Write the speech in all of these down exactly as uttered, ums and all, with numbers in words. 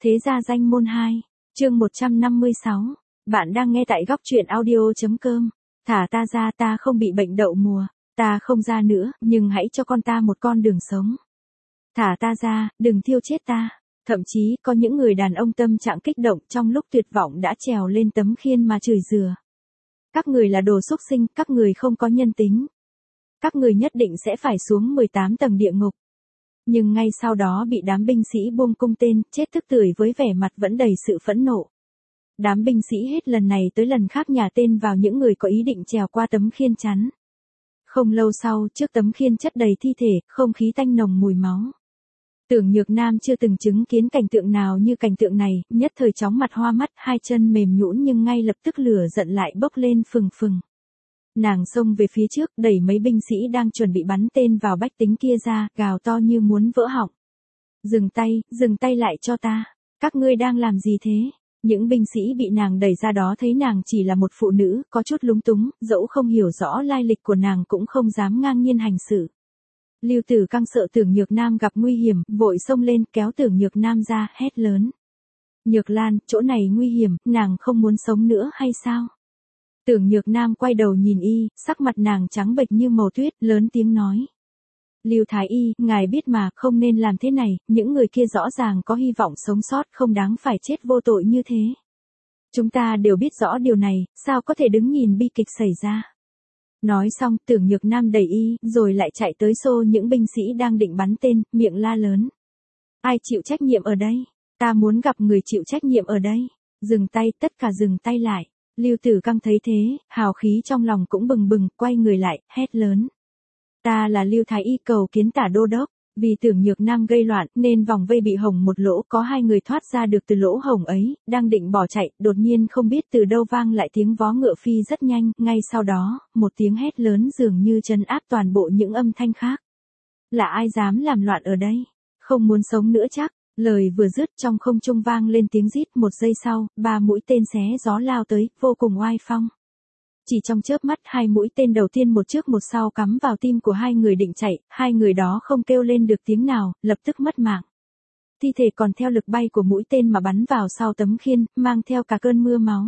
Thế gia danh môn hai, chương một trăm năm mươi sáu. Bạn đang nghe tại góc truyện audio.com. Thả ta ra, ta không bị bệnh đậu mùa, ta không ra nữa, nhưng hãy cho con ta một con đường sống. Thả ta ra, đừng thiêu chết ta. Thậm chí có những người đàn ông tâm trạng kích động trong lúc tuyệt vọng đã trèo lên tấm khiên mà chửi rủa. Các người là đồ xúc sinh, các người không có nhân tính. Các người nhất định sẽ phải xuống mười tám tầng địa ngục. Nhưng ngay sau đó bị đám binh sĩ buông cung tên, chết tức tưởi với vẻ mặt vẫn đầy sự phẫn nộ. Đám binh sĩ hết lần này tới lần khác nhả tên vào những người có ý định trèo qua tấm khiên chắn. Không lâu sau, trước tấm khiên chất đầy thi thể, không khí tanh nồng mùi máu. Tưởng Nhược Nam chưa từng chứng kiến cảnh tượng nào như cảnh tượng này, nhất thời chóng mặt hoa mắt, hai chân mềm nhũn nhưng ngay lập tức lửa giận lại bốc lên phừng phừng. Nàng xông về phía trước, đẩy mấy binh sĩ đang chuẩn bị bắn tên vào bách tính kia ra, gào to như muốn vỡ họng. Dừng tay, dừng tay lại cho ta. Các ngươi đang làm gì thế? Những binh sĩ bị nàng đẩy ra đó thấy nàng chỉ là một phụ nữ, có chút lúng túng, dẫu không hiểu rõ lai lịch của nàng cũng không dám ngang nhiên hành xử. Lưu Tử Căng sợ Tưởng Nhược Nam gặp nguy hiểm, vội xông lên kéo Tưởng Nhược Nam ra, hét lớn. Nhược Lan, chỗ này nguy hiểm, nàng không muốn sống nữa hay sao? Tưởng Nhược Nam quay đầu nhìn y, sắc mặt nàng trắng bệch như màu tuyết, lớn tiếng nói. Lưu Thái Y, ngài biết mà, không nên làm thế này, những người kia rõ ràng có hy vọng sống sót, không đáng phải chết vô tội như thế. Chúng ta đều biết rõ điều này, sao có thể đứng nhìn bi kịch xảy ra. Nói xong, Tưởng Nhược Nam đẩy y, rồi lại chạy tới xô những binh sĩ đang định bắn tên, miệng la lớn. Ai chịu trách nhiệm ở đây? Ta muốn gặp người chịu trách nhiệm ở đây. Dừng tay, tất cả dừng tay lại. Lưu Tử Căng thấy thế, hào khí trong lòng cũng bừng bừng, quay người lại, hét lớn. Ta là Lưu Thái Y cầu kiến Tả Đô Đốc. Vì Tưởng Nhược Nam gây loạn nên vòng vây bị hồng một lỗ, có hai người thoát ra được từ lỗ hồng ấy, đang định bỏ chạy, đột nhiên không biết từ đâu vang lại tiếng vó ngựa phi rất nhanh, ngay sau đó, một tiếng hét lớn dường như trấn áp toàn bộ những âm thanh khác. Là ai dám làm loạn ở đây? Không muốn sống nữa chắc? Lời vừa dứt trong không trung vang lên tiếng rít, một giây sau, ba mũi tên xé gió lao tới, vô cùng oai phong. Chỉ trong chớp mắt, hai mũi tên đầu tiên một trước một sau cắm vào tim của hai người định chạy, hai người đó không kêu lên được tiếng nào, lập tức mất mạng. Thi thể còn theo lực bay của mũi tên mà bắn vào sau tấm khiên, mang theo cả cơn mưa máu.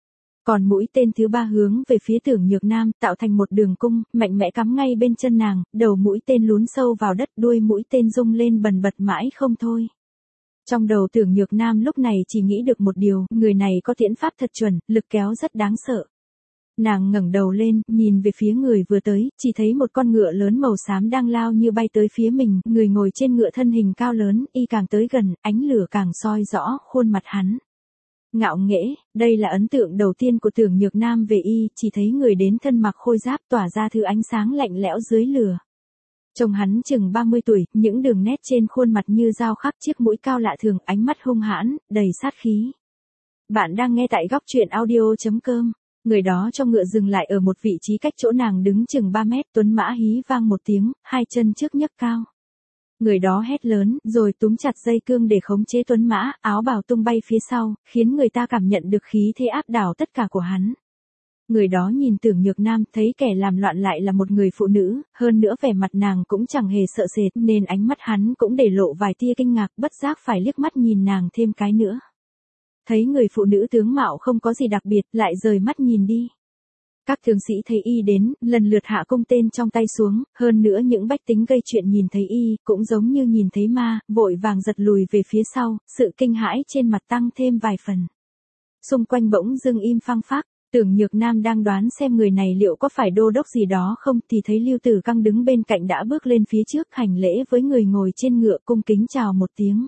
Còn mũi tên thứ ba hướng về phía Tưởng Nhược Nam, tạo thành một đường cung, mạnh mẽ cắm ngay bên chân nàng, đầu mũi tên lún sâu vào đất, đuôi mũi tên rung lên bần bật mãi không thôi. Trong đầu Tưởng Nhược Nam lúc này chỉ nghĩ được một điều, người này có tiễn pháp thật chuẩn, lực kéo rất đáng sợ. Nàng ngẩng đầu lên, nhìn về phía người vừa tới, chỉ thấy một con ngựa lớn màu xám đang lao như bay tới phía mình, người ngồi trên ngựa thân hình cao lớn, y càng tới gần, ánh lửa càng soi rõ khuôn mặt hắn. Ngạo nghễ, đây là ấn tượng đầu tiên của Tưởng Nhược Nam về y, chỉ thấy người đến thân mặc khôi giáp tỏa ra thứ ánh sáng lạnh lẽo dưới lửa. Trông hắn chừng ba mươi tuổi, những đường nét trên khuôn mặt như dao khắc, chiếc mũi cao lạ thường, ánh mắt hung hãn, đầy sát khí. Bạn đang nghe tại góc truyện audio.com. Người đó trong ngựa dừng lại ở một vị trí cách chỗ nàng đứng chừng ba mét, tuấn mã hí vang một tiếng, hai chân trước nhấc cao. Người đó hét lớn, rồi túm chặt dây cương để khống chế tuấn mã, áo bào tung bay phía sau, khiến người ta cảm nhận được khí thế áp đảo tất cả của hắn. Người đó nhìn Tưởng Nhược Nam, thấy kẻ làm loạn lại là một người phụ nữ, hơn nữa vẻ mặt nàng cũng chẳng hề sợ sệt, nên ánh mắt hắn cũng để lộ vài tia kinh ngạc, bất giác phải liếc mắt nhìn nàng thêm cái nữa. Thấy người phụ nữ tướng mạo không có gì đặc biệt, lại rời mắt nhìn đi. Các tướng sĩ thấy y đến, lần lượt hạ cung tên trong tay xuống, hơn nữa những bách tính gây chuyện nhìn thấy y, cũng giống như nhìn thấy ma, vội vàng giật lùi về phía sau, sự kinh hãi trên mặt tăng thêm vài phần. Xung quanh bỗng dưng im phăng phắc, Tưởng Nhược Nam đang đoán xem người này liệu có phải đô đốc gì đó không, thì thấy Lưu Tử Căng đứng bên cạnh đã bước lên phía trước hành lễ với người ngồi trên ngựa, cung kính chào một tiếng.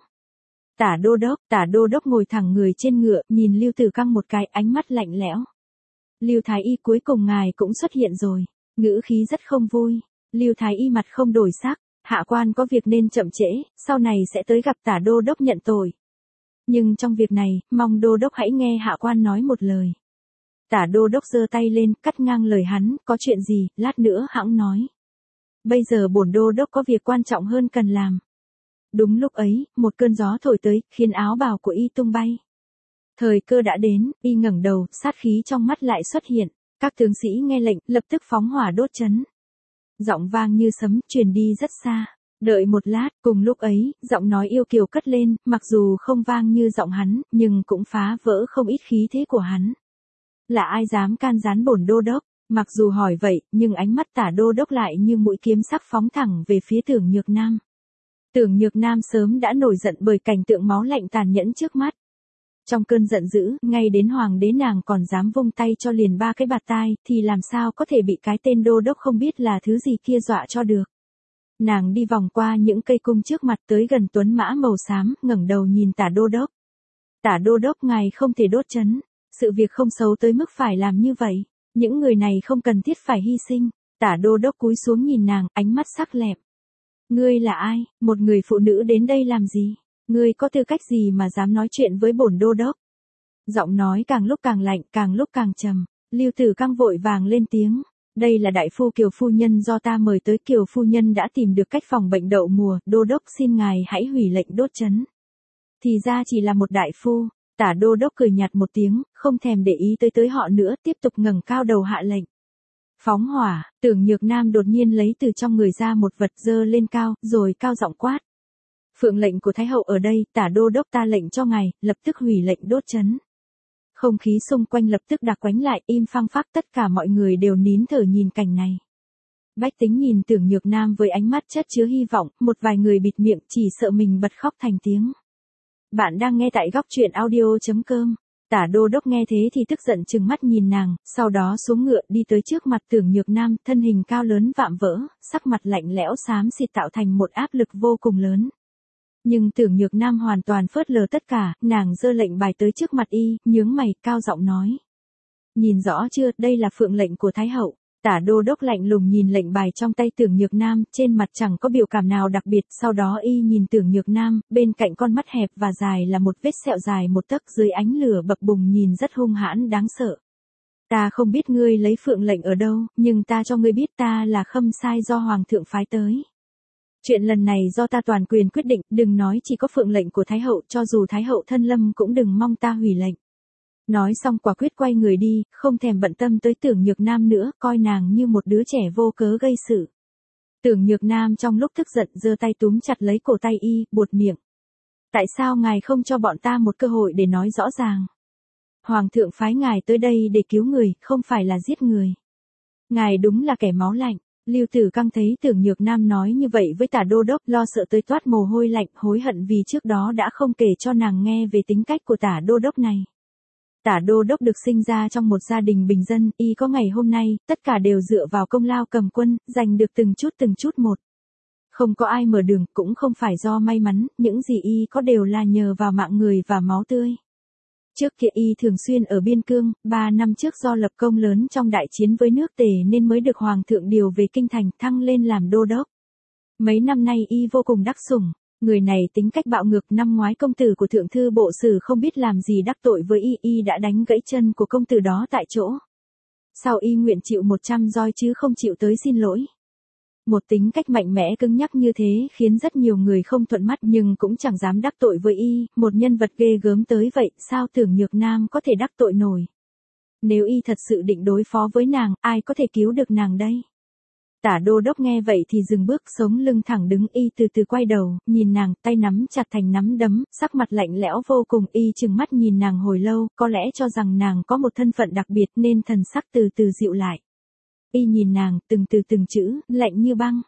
Tả Đô Đốc, Tả Đô Đốc ngồi thẳng người trên ngựa, nhìn Lưu Tử Căng một cái, ánh mắt lạnh lẽo. Lưu Thái Y, cuối cùng ngài cũng xuất hiện rồi. Ngữ khí rất không vui. Lưu Thái Y mặt không đổi sắc, hạ quan có việc nên chậm trễ, sau này sẽ tới gặp Tả Đô Đốc nhận tội. Nhưng trong việc này, mong Đô Đốc hãy nghe hạ quan nói một lời. Tả Đô Đốc giơ tay lên, cắt ngang lời hắn, có chuyện gì, lát nữa hẵng nói. Bây giờ bổn Đô Đốc có việc quan trọng hơn cần làm. Đúng lúc ấy, một cơn gió thổi tới, khiến áo bào của y tung bay. Thời cơ đã đến, y ngẩng đầu, sát khí trong mắt lại xuất hiện. Các tướng sĩ nghe lệnh, lập tức phóng hỏa đốt trấn. Giọng vang như sấm, truyền đi rất xa. Đợi một lát, cùng lúc ấy, giọng nói yêu kiều cất lên, mặc dù không vang như giọng hắn, nhưng cũng phá vỡ không ít khí thế của hắn. Là ai dám can gián bổn đô đốc? Mặc dù hỏi vậy, nhưng ánh mắt tả đô đốc lại như mũi kiếm sắc phóng thẳng về phía Tưởng Nhược Nam. Tưởng Nhược Nam sớm đã nổi giận bởi cảnh tượng máu lạnh tàn nhẫn trước mắt. Trong cơn giận dữ, ngay đến hoàng đế nàng còn dám vung tay cho liền ba cái bạt tai, thì làm sao có thể bị cái tên đô đốc không biết là thứ gì kia dọa cho được. Nàng đi vòng qua những cây cung trước mặt tới gần tuấn mã màu xám, ngẩng đầu nhìn tả đô đốc. Tả đô đốc, ngài không thể đốt trấn. Sự việc không xấu tới mức phải làm như vậy. Những người này không cần thiết phải hy sinh. Tả đô đốc cúi xuống nhìn nàng, ánh mắt sắc lẹm. Ngươi là ai? Một người phụ nữ đến đây làm gì? Ngươi có tư cách gì mà dám nói chuyện với bổn đô đốc? Giọng nói càng lúc càng lạnh, càng lúc càng trầm. Lưu Tử Căng vội vàng lên tiếng. Đây là đại phu Kiều phu nhân do ta mời tới. Kiều phu nhân đã tìm được cách phòng bệnh đậu mùa. Đô đốc xin ngài hãy hủy lệnh đốt trấn. Thì ra chỉ là một đại phu. Tả đô đốc cười nhạt một tiếng, không thèm để ý tới tới họ nữa, tiếp tục ngẩng cao đầu hạ lệnh. Phóng hỏa. Tưởng Nhược Nam đột nhiên lấy từ trong người ra một vật dơ lên cao, rồi cao giọng quát. Phượng lệnh của Thái hậu ở đây, tả đô đốc ta lệnh cho ngài, lập tức hủy lệnh đốt trấn. Không khí xung quanh lập tức đặc quánh lại, im phăng phắc, tất cả mọi người đều nín thở nhìn cảnh này. Bách tính nhìn Tưởng Nhược Nam với ánh mắt chất chứa hy vọng, một vài người bịt miệng chỉ sợ mình bật khóc thành tiếng. Bạn đang nghe tại góc truyện audio.com. Tả đô đốc nghe thế thì tức giận trừng mắt nhìn nàng, sau đó xuống ngựa đi tới trước mặt Tưởng Nhược Nam, thân hình cao lớn vạm vỡ, sắc mặt lạnh lẽo xám xịt tạo thành một áp lực vô cùng lớn. Nhưng Tưởng Nhược Nam hoàn toàn phớt lờ tất cả, nàng giơ lệnh bài tới trước mặt y, nhướng mày, cao giọng nói. Nhìn rõ chưa, đây là phượng lệnh của Thái hậu. Tả đô đốc lạnh lùng nhìn lệnh bài trong tay Tưởng Nhược Nam, trên mặt chẳng có biểu cảm nào đặc biệt, sau đó y nhìn Tưởng Nhược Nam, bên cạnh con mắt hẹp và dài là một vết sẹo dài một tấc, dưới ánh lửa bập bùng nhìn rất hung hãn đáng sợ. Ta không biết ngươi lấy phượng lệnh ở đâu, nhưng ta cho ngươi biết ta là Khâm Sai do Hoàng thượng phái tới. Chuyện lần này do ta toàn quyền quyết định, đừng nói chỉ có phượng lệnh của Thái hậu, cho dù Thái hậu thân lâm cũng đừng mong ta hủy lệnh. Nói xong quả quyết quay người đi, không thèm bận tâm tới Tưởng Nhược Nam nữa, coi nàng như một đứa trẻ vô cớ gây sự. Tưởng Nhược Nam trong lúc tức giận giơ tay túm chặt lấy cổ tay y, buột miệng. Tại sao ngài không cho bọn ta một cơ hội để nói rõ ràng? Hoàng thượng phái ngài tới đây để cứu người, không phải là giết người. Ngài đúng là kẻ máu lạnh. Lưu Tử Căng thấy Tưởng Nhược Nam nói như vậy với tả đô đốc, lo sợ tới toát mồ hôi lạnh, hối hận vì trước đó đã không kể cho nàng nghe về tính cách của tả đô đốc này. Tả đô đốc được sinh ra trong một gia đình bình dân, y có ngày hôm nay, tất cả đều dựa vào công lao cầm quân, giành được từng chút từng chút một. Không có ai mở đường, cũng không phải do may mắn, những gì y có đều là nhờ vào mạng người và máu tươi. Trước kia y thường xuyên ở biên cương, ba năm trước do lập công lớn trong đại chiến với nước Tề nên mới được Hoàng thượng điều về kinh thành, thăng lên làm đô đốc. Mấy năm nay y vô cùng đắc sủng. Người này tính cách bạo ngược, năm ngoái công tử của thượng thư bộ sử không biết làm gì đắc tội với y, y đã đánh gãy chân của công tử đó tại chỗ. Sau y nguyện chịu một trăm roi chứ không chịu tới xin lỗi. Một tính cách mạnh mẽ cứng nhắc như thế khiến rất nhiều người không thuận mắt nhưng cũng chẳng dám đắc tội với y, một nhân vật ghê gớm tới vậy, sao Tưởng Nhược Nam có thể đắc tội nổi. Nếu y thật sự định đối phó với nàng, ai có thể cứu được nàng đây? Tả đô đốc nghe vậy thì dừng bước, sống lưng thẳng đứng, y từ từ quay đầu, nhìn nàng, tay nắm chặt thành nắm đấm, sắc mặt lạnh lẽo vô cùng, y trừng mắt nhìn nàng hồi lâu, có lẽ cho rằng nàng có một thân phận đặc biệt nên thần sắc từ từ dịu lại. Y nhìn nàng, từng từ từng chữ, lạnh như băng.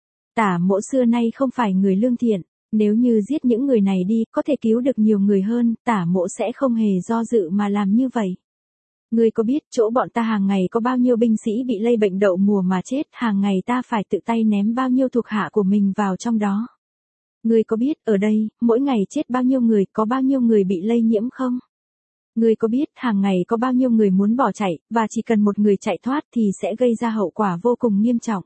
Tả mỗ xưa nay không phải người lương thiện, nếu như giết những người này đi, có thể cứu được nhiều người hơn, tả mỗ sẽ không hề do dự mà làm như vậy. Ngươi có biết chỗ bọn ta hàng ngày có bao nhiêu binh sĩ bị lây bệnh đậu mùa mà chết, hàng ngày ta phải tự tay ném bao nhiêu thuộc hạ của mình vào trong đó. Ngươi có biết ở đây, mỗi ngày chết bao nhiêu người, có bao nhiêu người bị lây nhiễm không? Ngươi có biết hàng ngày có bao nhiêu người muốn bỏ chạy, và chỉ cần một người chạy thoát thì sẽ gây ra hậu quả vô cùng nghiêm trọng.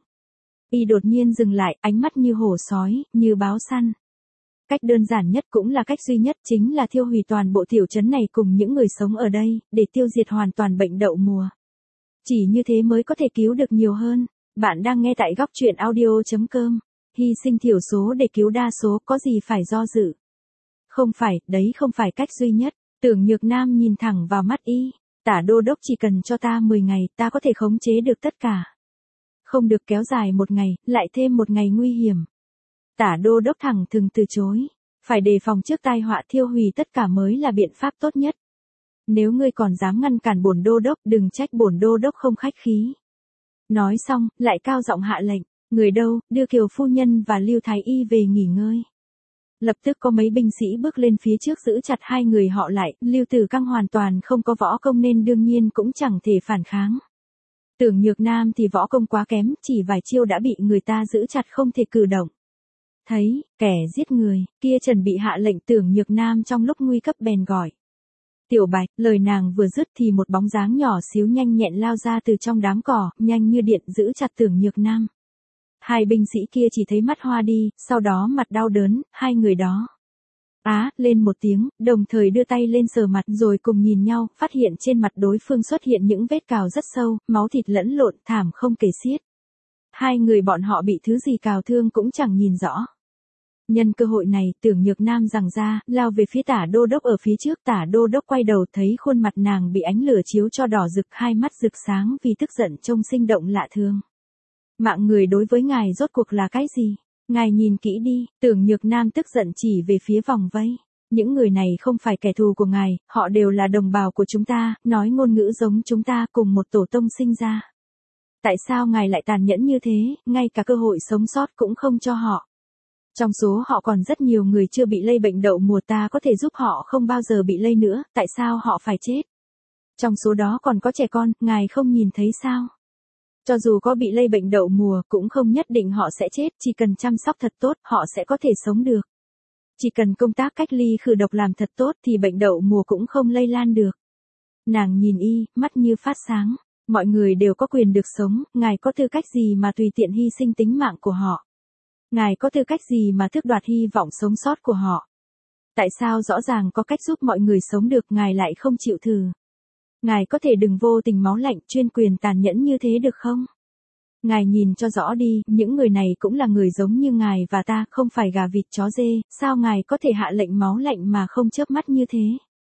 Y đột nhiên dừng lại, ánh mắt như hổ sói, như báo săn. Cách đơn giản nhất cũng là cách duy nhất, chính là thiêu hủy toàn bộ tiểu trấn này cùng những người sống ở đây, để tiêu diệt hoàn toàn bệnh đậu mùa. Chỉ như thế mới có thể cứu được nhiều hơn. Bạn đang nghe tại góc truyện audio.com. Hy sinh thiểu số để cứu đa số, có gì phải do dự. Không phải, đấy không phải cách duy nhất. Tưởng Nhược Nam nhìn thẳng vào mắt y. Tả đô đốc chỉ cần cho ta mười ngày, ta có thể khống chế được tất cả. Không được kéo dài một ngày, lại thêm một ngày nguy hiểm. Tả đô đốc thẳng thừng từ chối. Phải đề phòng trước tai họa thiêu hủy tất cả mới là biện pháp tốt nhất. Nếu ngươi còn dám ngăn cản bổn đô đốc, đừng trách bổn đô đốc không khách khí. Nói xong, lại cao giọng hạ lệnh, người đâu, đưa Kiều phu nhân và Lưu Thái Y về nghỉ ngơi. Lập tức có mấy binh sĩ bước lên phía trước giữ chặt hai người họ lại, Lưu Tử Căng hoàn toàn không có võ công nên đương nhiên cũng chẳng thể phản kháng. Tưởng Nhược Nam thì võ công quá kém, chỉ vài chiêu đã bị người ta giữ chặt không thể cử động. Thấy, kẻ giết người, kia chuẩn bị hạ lệnh Tưởng Nhược Nam trong lúc nguy cấp bèn gọi. Tiểu Bạch, lời nàng vừa dứt thì một bóng dáng nhỏ xíu nhanh nhẹn lao ra từ trong đám cỏ, nhanh như điện giữ chặt Tưởng Nhược Nam. Hai binh sĩ kia chỉ thấy mắt hoa đi, sau đó mặt đau đớn, hai người đó. Á, lên một tiếng, đồng thời đưa tay lên sờ mặt rồi cùng nhìn nhau, phát hiện trên mặt đối phương xuất hiện những vết cào rất sâu, máu thịt lẫn lộn, thảm không kể xiết. Hai người bọn họ bị thứ gì cào thương cũng chẳng nhìn rõ. Nhân cơ hội này, Tưởng Nhược Nam giằng ra, lao về phía Tả đô đốc ở phía trước. Tả đô đốc quay đầu thấy khuôn mặt nàng bị ánh lửa chiếu cho đỏ rực, hai mắt rực sáng vì tức giận trông sinh động lạ thường. Mạng người đối với ngài rốt cuộc là cái gì? Ngài nhìn kỹ đi. Tưởng Nhược Nam tức giận chỉ về phía vòng vây. Những người này không phải kẻ thù của ngài, họ đều là đồng bào của chúng ta, nói ngôn ngữ giống chúng ta, cùng một tổ tông sinh ra. Tại sao ngài lại tàn nhẫn như thế, ngay cả cơ hội sống sót cũng không cho họ? Trong số họ còn rất nhiều người chưa bị lây bệnh đậu mùa, ta có thể giúp họ không bao giờ bị lây nữa, tại sao họ phải chết? Trong số đó còn có trẻ con, ngài không nhìn thấy sao? Cho dù có bị lây bệnh đậu mùa cũng không nhất định họ sẽ chết, chỉ cần chăm sóc thật tốt, họ sẽ có thể sống được. Chỉ cần công tác cách ly khử độc làm thật tốt thì bệnh đậu mùa cũng không lây lan được. Nàng nhìn y, mắt như phát sáng, mọi người đều có quyền được sống, ngài có tư cách gì mà tùy tiện hy sinh tính mạng của họ? Ngài có tư cách gì mà tước đoạt hy vọng sống sót của họ? Tại sao rõ ràng có cách giúp mọi người sống được, ngài lại không chịu thử? Ngài có thể đừng vô tình máu lạnh, chuyên quyền tàn nhẫn như thế được không? Ngài nhìn cho rõ đi, những người này cũng là người giống như ngài và ta, không phải gà vịt chó dê, sao ngài có thể hạ lệnh máu lạnh mà không chớp mắt như thế?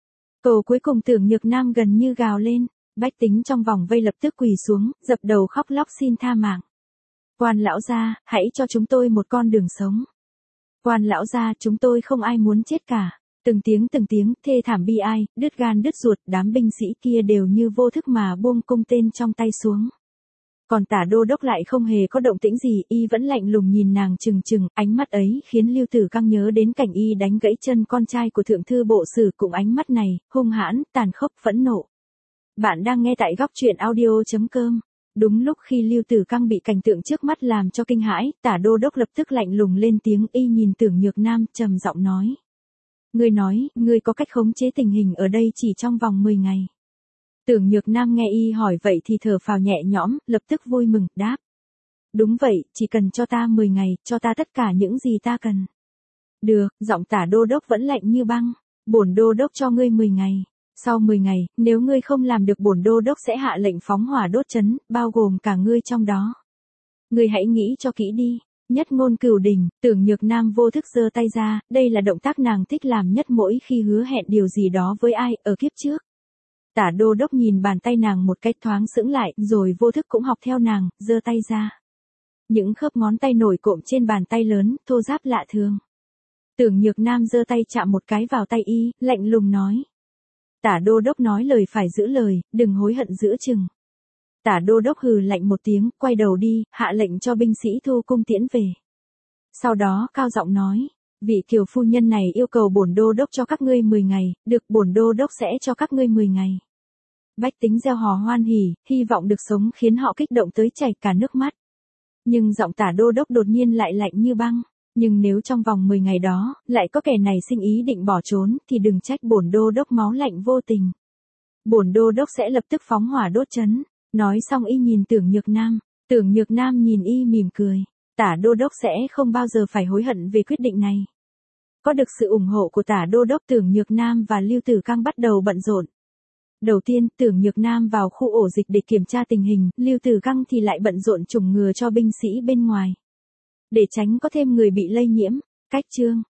Câu cuối cùng Tưởng Nhược Nam gần như gào lên, bách tính trong vòng vây lập tức quỳ xuống, dập đầu khóc lóc xin tha mạng. Quan lão gia, hãy cho chúng tôi một con đường sống. Quan lão gia, chúng tôi không ai muốn chết cả. Từng tiếng từng tiếng, thê thảm bi ai, đứt gan đứt ruột, đám binh sĩ kia đều như vô thức mà buông cung tên trong tay xuống. Còn Tả đô đốc lại không hề có động tĩnh gì, y vẫn lạnh lùng nhìn nàng chừng chừng, ánh mắt ấy khiến Lưu Tử Căng nhớ đến cảnh y đánh gãy chân con trai của thượng thư bộ sử, cùng ánh mắt này, hung hãn, tàn khốc, phẫn nộ. Bạn đang nghe tại góc truyện audio chấm com. Đúng lúc khi Lưu Tử Căng bị cảnh tượng trước mắt làm cho kinh hãi, Tả đô đốc lập tức lạnh lùng lên tiếng, y nhìn Tưởng Nhược Nam, trầm giọng nói. Ngươi nói, ngươi có cách khống chế tình hình ở đây chỉ trong vòng mười ngày. Tưởng Nhược Nam nghe y hỏi vậy thì thở phào nhẹ nhõm, lập tức vui mừng, đáp. Đúng vậy, chỉ cần cho ta mười ngày, cho ta tất cả những gì ta cần. Được, giọng Tả đô đốc vẫn lạnh như băng. Bổn đô đốc cho ngươi mười ngày. Sau mười ngày, nếu ngươi không làm được bổn đô đốc sẽ hạ lệnh phóng hỏa đốt trấn, bao gồm cả ngươi trong đó. Ngươi hãy nghĩ cho kỹ đi. Nhất ngôn cửu đỉnh, Tưởng Nhược Nam vô thức giơ tay ra, đây là động tác nàng thích làm nhất mỗi khi hứa hẹn điều gì đó với ai, ở kiếp trước. Tả đô đốc nhìn bàn tay nàng một cách thoáng sững lại, rồi vô thức cũng học theo nàng, giơ tay ra. Những khớp ngón tay nổi cộm trên bàn tay lớn, thô ráp lạ thường. Tưởng Nhược Nam giơ tay chạm một cái vào tay y, lạnh lùng nói. Tả đô đốc nói lời phải giữ lời, đừng hối hận giữa chừng. Tả đô đốc hừ lạnh một tiếng, quay đầu đi, hạ lệnh cho binh sĩ thu cung tiễn về. Sau đó cao giọng nói, vị Kiều phu nhân này yêu cầu bổn đô đốc cho các ngươi mười ngày, được, bổn đô đốc sẽ cho các ngươi mười ngày. Bách tính reo hò hoan hỉ, hy vọng được sống khiến họ kích động tới chảy cả nước mắt. Nhưng giọng Tả đô đốc đột nhiên lại lạnh như băng. Nhưng nếu trong vòng mười ngày đó, lại có kẻ này sinh ý định bỏ trốn, thì đừng trách bổn đô đốc máu lạnh vô tình. Bổn đô đốc sẽ lập tức phóng hỏa đốt trấn. Nói xong y nhìn Tưởng Nhược Nam. Tưởng Nhược Nam nhìn y mỉm cười. Tả đô đốc sẽ không bao giờ phải hối hận về quyết định này. Có được sự ủng hộ của Tả đô đốc, Tưởng Nhược Nam và Lưu Tử Căng bắt đầu bận rộn. Đầu tiên, Tưởng Nhược Nam vào khu ổ dịch để kiểm tra tình hình, Lưu Tử Căng thì lại bận rộn chủng ngừa cho binh sĩ bên ngoài. Để tránh có thêm người bị lây nhiễm. Cách chương